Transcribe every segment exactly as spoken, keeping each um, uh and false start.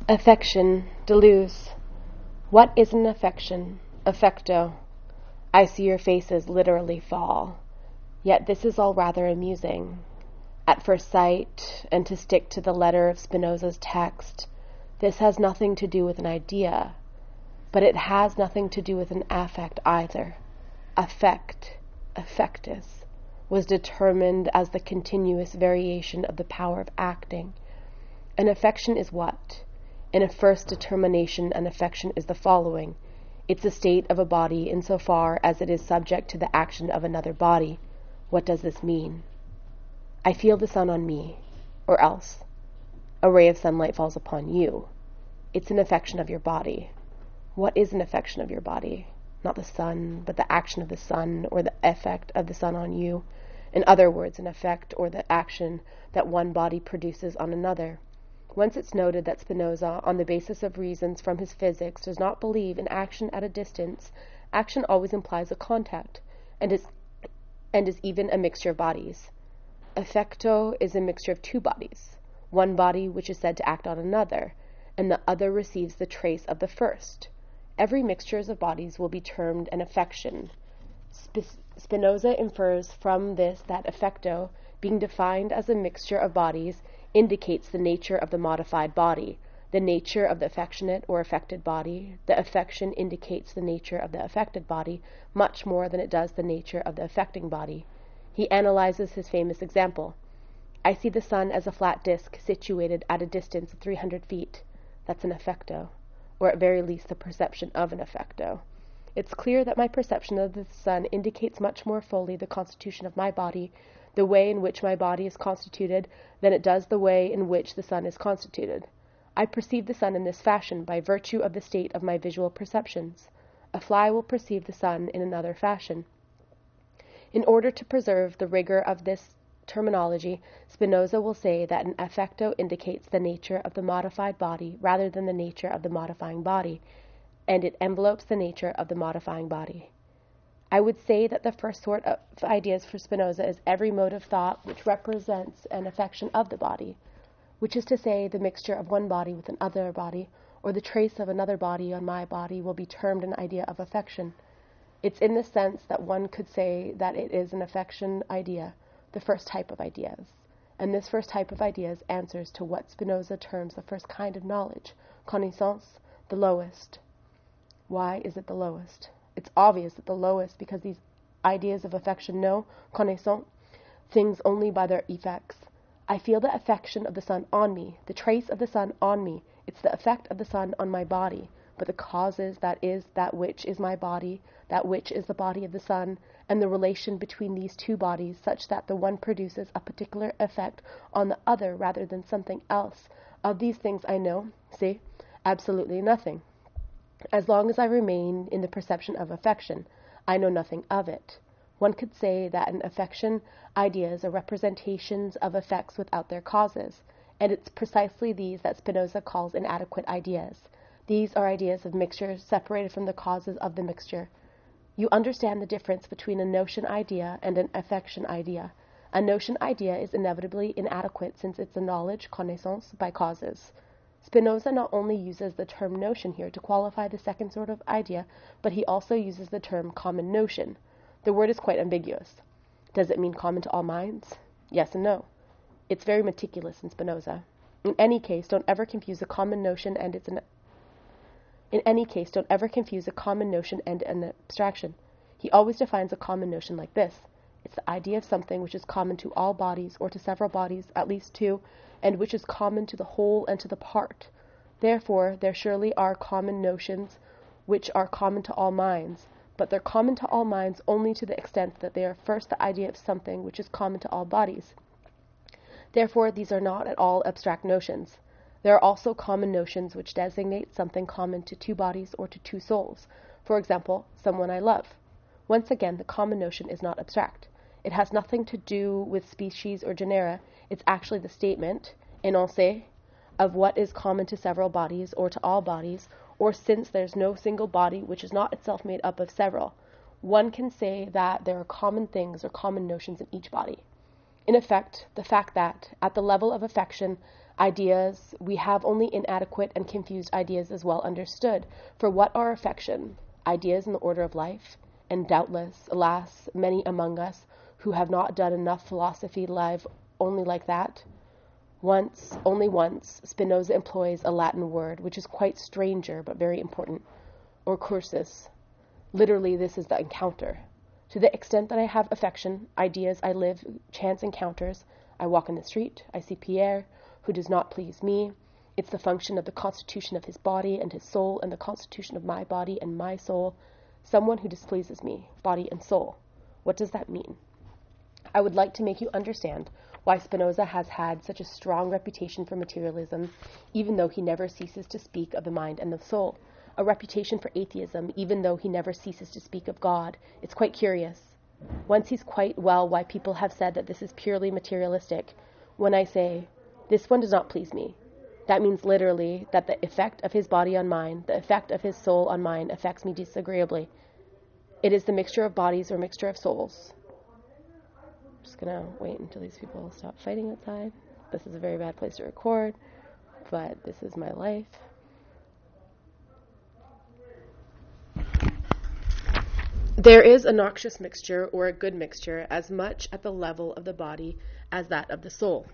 Affection, Deleuze. What is an affection? Affecto. I see your faces literally fall. Yet this is all rather amusing. At first sight, and to stick to the letter of Spinoza's text, this has nothing to do with an idea, but it has nothing to do with an affect either. Affect, affectus, was determined as the continuous variation of the power of acting. An affection is what? In a first determination, an affection is the following. It's a state of a body insofar as it is subject to the action of another body. What does this mean? I feel the sun on me, or else a ray of sunlight falls upon you. It's an affection of your body. What is an affection of your body? Not the sun, but the action of the sun, or the effect of the sun on you. In other words, an effect or the action that one body produces on another. Once it's noted that Spinoza, on the basis of reasons from his physics, does not believe in action at a distance. Action always implies a contact, and is, and is even a mixture of bodies. Affecto is a mixture of two bodies, one body which is said to act on another, and the other receives the trace of the first. Every mixture of bodies will be termed an affection. Sp- Spinoza infers from this that affecto, being defined as a mixture of bodies, indicates the nature of the modified body, the nature of the affectionate or affected body. The affection indicates the nature of the affected body much more than it does the nature of the affecting body. He analyzes his famous example. I see the sun as a flat disk situated at a distance of three hundred feet. That's an affecto, or at very least the perception of an affecto. It's clear that my perception of the sun indicates much more fully the constitution of my body, the way in which my body is constituted, than it does the way in which the sun is constituted. I perceive the sun in this fashion by virtue of the state of my visual perceptions. A fly will perceive the sun in another fashion. In order to preserve the rigor of this terminology, Spinoza will say that an affecto indicates the nature of the modified body rather than the nature of the modifying body, and it envelopes the nature of the modifying body. I would say that the first sort of ideas for Spinoza is every mode of thought which represents an affection of the body, which is to say the mixture of one body with another body, or the trace of another body on my body, will be termed an idea of affection. It's in the sense that one could say that it is an affection idea, the first type of ideas. And this first type of ideas answers to what Spinoza terms the first kind of knowledge, connaissance, the lowest. Why is it the lowest? It's obvious that the lowest because these ideas of affection know, connaissance, things only by their effects. I feel the affection of the sun on me, the trace of the sun on me. It's the effect of the sun on my body. But the causes, that is, that which is my body, that which is the body of the sun, and the relation between these two bodies, such that the one produces a particular effect on the other rather than something else. Of these things I know, see, absolutely nothing. As long as I remain in the perception of affection, I know nothing of it. One could say that an affection ideas are representations of effects without their causes, and it's precisely these that Spinoza calls inadequate ideas. These are ideas of mixture separated from the causes of the mixture. You understand the difference between a notion idea and an affection idea. A notion idea is inevitably inadequate since it's a knowledge, connaissance, by causes. Spinoza not only uses the term notion here to qualify the second sort of idea, but he also uses the term common notion. The word is quite ambiguous. Does it mean common to all minds? Yes and no. It's very meticulous in Spinoza. In any case, don't ever confuse a common notion and it's an In any case, don't ever confuse a common notion and an abstraction. He always defines a common notion like this. It's the idea of something which is common to all bodies, or to several bodies, at least two, and which is common to the whole and to the part. Therefore, there surely are common notions which are common to all minds, but they're common to all minds only to the extent that they are first the idea of something which is common to all bodies. Therefore, these are not at all abstract notions. There are also common notions which designate something common to two bodies or to two souls. For example, someone I love. Once again, the common notion is not abstract. It has nothing to do with species or genera. It's actually the statement, énoncé, of what is common to several bodies or to all bodies, or since there's no single body which is not itself made up of several, one can say that there are common things or common notions in each body. In effect, the fact that, at the level of affection, Ideas, we have only inadequate and confused ideas as well understood. For what are affection? Ideas in the order of life? And doubtless, alas, many among us who have not done enough philosophy live only like that. Once, only once, Spinoza employs a Latin word, which is quite stranger but very important, or cursus. Literally, this is the encounter. To the extent that I have affection, ideas, I live chance encounters. I walk in the street, I see Pierre, who does not please me. It's the function of the constitution of his body and his soul and the constitution of my body and my soul. Someone who displeases me, body and soul. What does that mean? I would like to make you understand why Spinoza has had such a strong reputation for materialism, even though he never ceases to speak of the mind and the soul. A reputation for atheism, even though he never ceases to speak of God. It's quite curious. One sees quite well why people have said that this is purely materialistic. When I say, this one does not please me, that means literally that the effect of his body on mine, the effect of his soul on mine, affects me disagreeably. It is the mixture of bodies or mixture of souls. I'm just going to wait until these people stop fighting outside. This is a very bad place to record, but this is my life. There is a noxious mixture or a good mixture as much at the level of the body as that of the soul.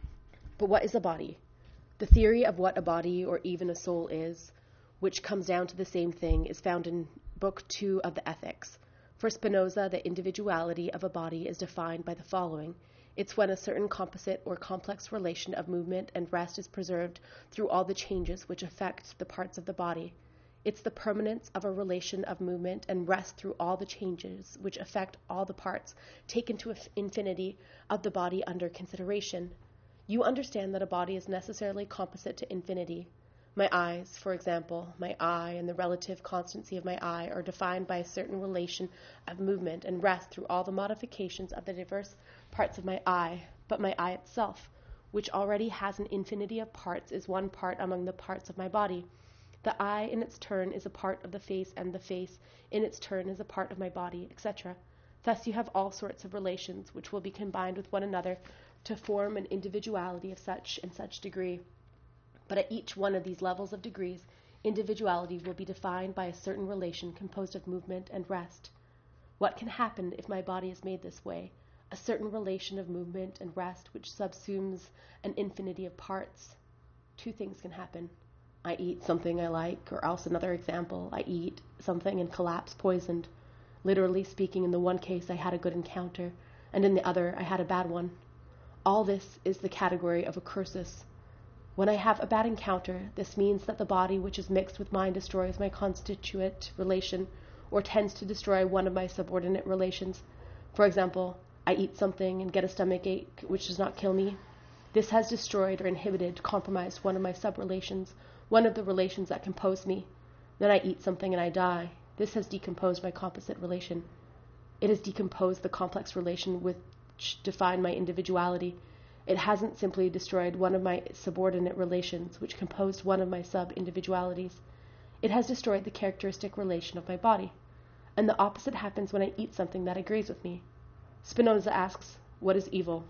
But what is a body? The theory of what a body or even a soul is, which comes down to the same thing, is found in Book two of the Ethics. For Spinoza, the individuality of a body is defined by the following. It's when a certain composite or complex relation of movement and rest is preserved through all the changes which affect the parts of the body. It's the permanence of a relation of movement and rest through all the changes which affect all the parts taken to infinity of the body under consideration. You understand that a body is necessarily composite to infinity. My eyes, for example, my eye and the relative constancy of my eye are defined by a certain relation of movement and rest through all the modifications of the diverse parts of my eye. But my eye itself, which already has an infinity of parts, is one part among the parts of my body. The eye in its turn is a part of the face, and the face in its turn is a part of my body, et cetera. Thus you have all sorts of relations which will be combined with one another to form an individuality of such and such degree. But at each one of these levels of degrees, individuality will be defined by a certain relation composed of movement and rest. What can happen if my body is made this way? A certain relation of movement and rest which subsumes an infinity of parts. Two things can happen. I eat something I like, or else another example, I eat something and collapse poisoned. Literally speaking, in the one case I had a good encounter, and in the other I had a bad one. All this is the category of a cursus. When I have a bad encounter, this means that the body which is mixed with mine destroys my constituent relation, or tends to destroy one of my subordinate relations. For example, I eat something and get a stomach ache which does not kill me. This has destroyed or inhibited, compromised one of my sub-relations, one of the relations that compose me. Then I eat something and I die. This has decomposed my composite relation. It has decomposed the complex relation which defined my individuality. It hasn't simply destroyed one of my subordinate relations, which composed one of my sub-individualities. It has destroyed the characteristic relation of my body. And the opposite happens when I eat something that agrees with me. Spinoza asks, what is evil?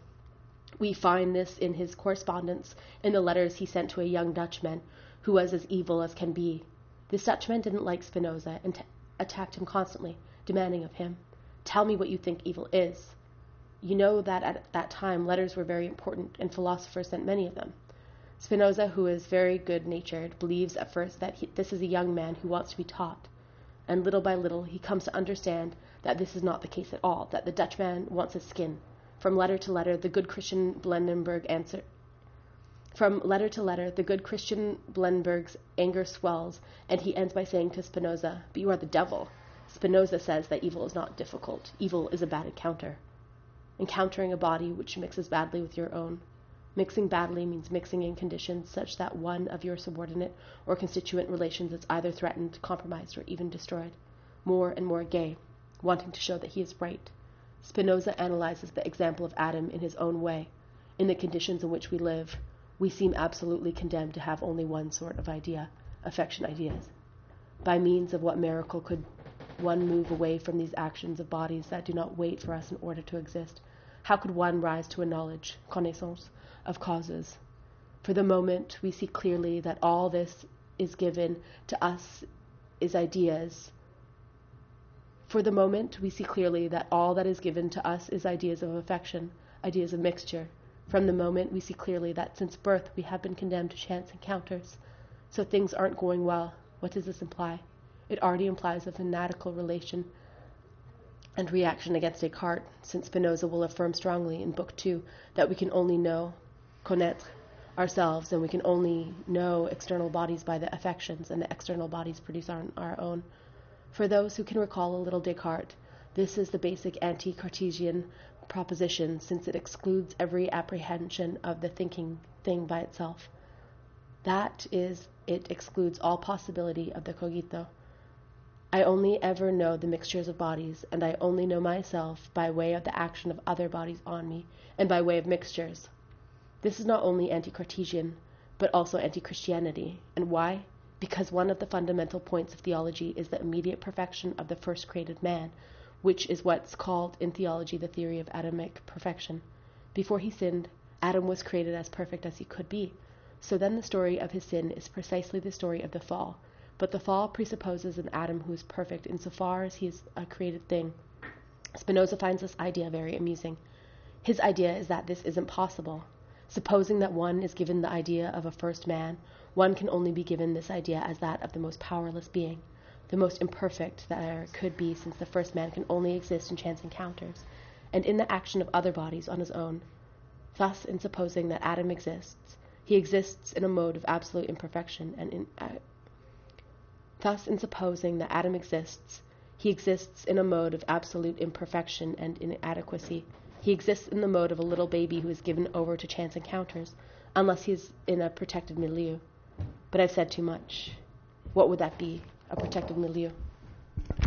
We find this in his correspondence in the letters he sent to a young Dutchman, who was as evil as can be. This Dutchman didn't like Spinoza and t- attacked him constantly, demanding of him, tell me what you think evil is. You know that at that time letters were very important, and philosophers sent many of them. Spinoza, who is very good-natured, believes at first that he, this is a young man who wants to be taught, and little by little he comes to understand that this is not the case at all, that the Dutchman wants his skin. From letter to letter, the good Christian Blendenberg answer. From letter to letter, the good Christian Blendenberg's anger swells, and he ends by saying to Spinoza, but you are the devil. Spinoza says that evil is not difficult. Evil is a bad encounter. Encountering a body which mixes badly with your own. Mixing badly means mixing in conditions such that one of your subordinate or constituent relations is either threatened, compromised, or even destroyed. More and more gay, wanting to show that he is right. Spinoza analyzes the example of Adam in his own way. In the conditions in which we live, we seem absolutely condemned to have only one sort of idea, affection ideas. By means of what miracle could one move away from these actions of bodies that do not wait for us in order to exist? How could one rise to a knowledge, connaissance, of causes? For the moment, we see clearly that all this is given to us is ideas. For the moment, we see clearly that all that is given to us is ideas of affection, ideas of mixture. From the moment, we see clearly that since birth we have been condemned to chance encounters. So things aren't going well. What does this imply? It already implies a fanatical relation and reaction against Descartes, since Spinoza will affirm strongly in Book Two that we can only know, connaître, ourselves, and we can only know external bodies by the affections, and the external bodies produce our, our own. For those who can recall a little Descartes, this is the basic anti-Cartesian proposition, since it excludes every apprehension of the thinking thing by itself. That is, it excludes all possibility of the cogito. I only ever know the mixtures of bodies, and I only know myself by way of the action of other bodies on me, and by way of mixtures. This is not only anti-Cartesian, but also anti-Christianity. And why? Because one of the fundamental points of theology is the immediate perfection of the first created man, which is what's called in theology the theory of Adamic perfection. Before he sinned, Adam was created as perfect as he could be. So then the story of his sin is precisely the story of the fall. But the fall presupposes an Adam who is perfect insofar as he is a created thing. Spinoza finds this idea very amusing. His idea is that this isn't possible. Supposing that one is given the idea of a first man, one can only be given this idea as that of the most powerless being, the most imperfect that there could be, since the first man can only exist in chance encounters, and in the action of other bodies on his own. Thus, in supposing that Adam exists, he exists in a mode of absolute imperfection and in, uh, Thus, in supposing that Adam exists, he exists in a mode of absolute imperfection and inadequacy. He exists in the mode of a little baby who is given over to chance encounters, unless he is in a protected milieu. But I've said too much. What would that be, a protected milieu?